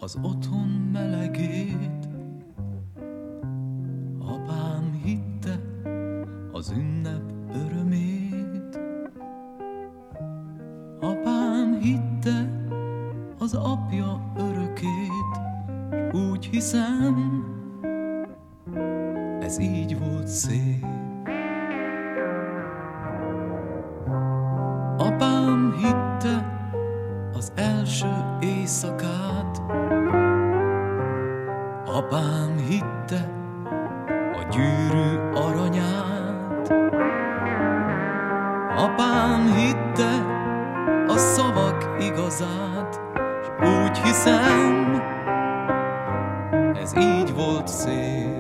az otthon melegét. Apám hitte az ünnep örömét. Apám hitte az apja örökét. Úgy hiszem, ez így volt szép. Apám hitte az első éjszakát. Apám hitte a gyűrű aranyát. Apám hitte a szavak igazát. S úgy hiszem, ez így volt szép.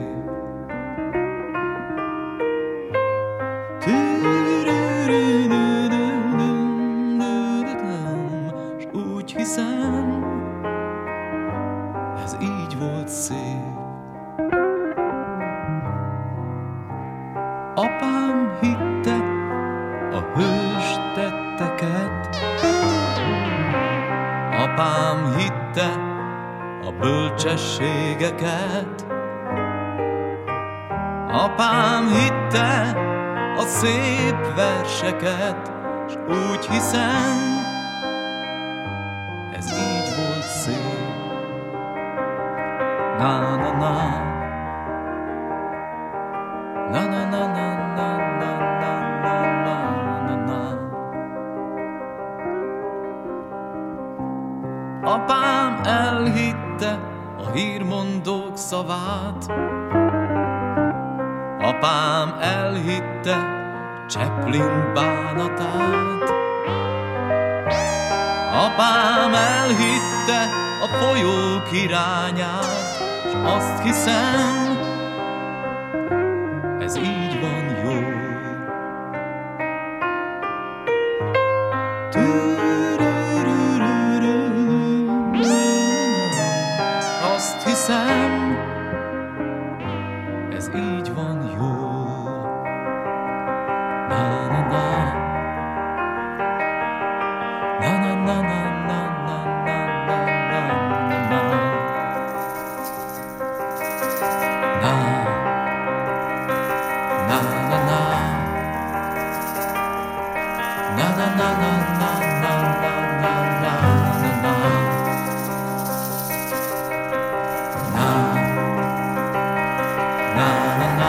S úgy hiszem, ez így volt szép. Apám hitte a hős tetteket. Apám hitte a bölcsességeket. Apám hitte a szép verseket. S úgy hiszem, ez így volt szép. Na na na, na na na na na na na na na na. Apám elhitte a hírmondók szavát. Apám elhitte Chaplin bánatát. Apám elhitte a folyók irányát. S azt hiszem, ez így van jó. Azt hiszem, ez így van jó. Na na na, na na na na na na na na na na. Na na na na, na na na na na na na na na na. Na na na na.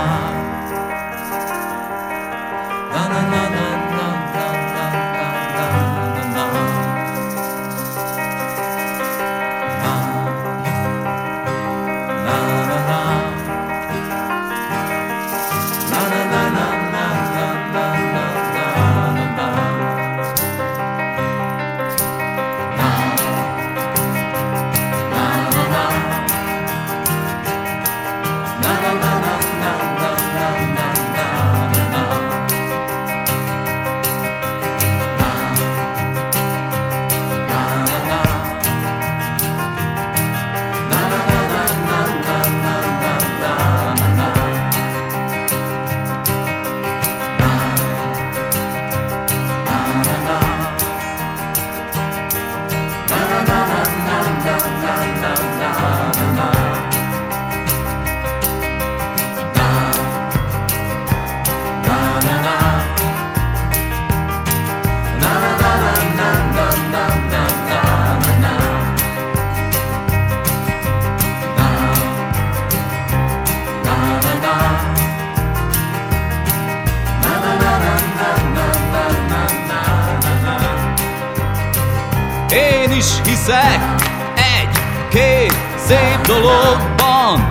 Én is hiszek egy-két szép dologban.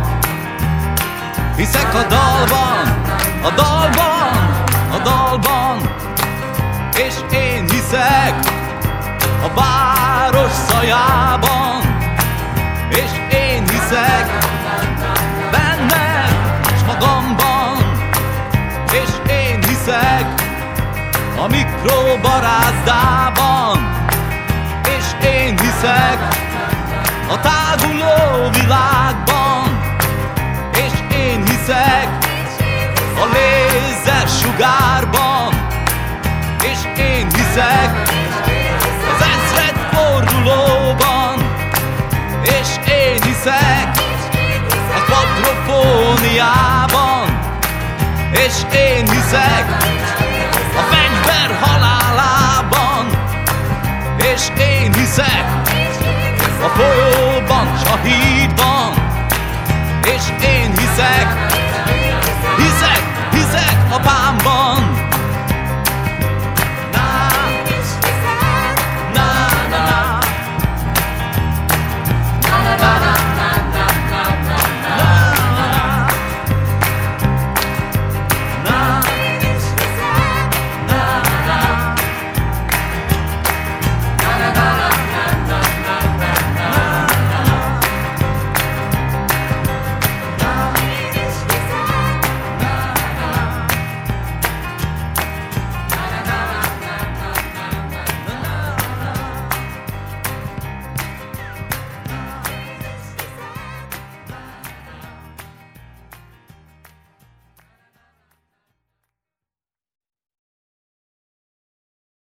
Hiszek a dalban, a dalban, a dalban. És én hiszek a város szajában. És én hiszek bennem és magamban. És én hiszek a mikrobarázdában. És én hiszek a táguló világban. És én hiszek a lézersugárban. És én hiszek az ezredfordulóban. És én hiszek a kvadrofóniában, és én hiszek a fegyver halálában, és én hiszek a folyóban, s a hídban, és én hiszek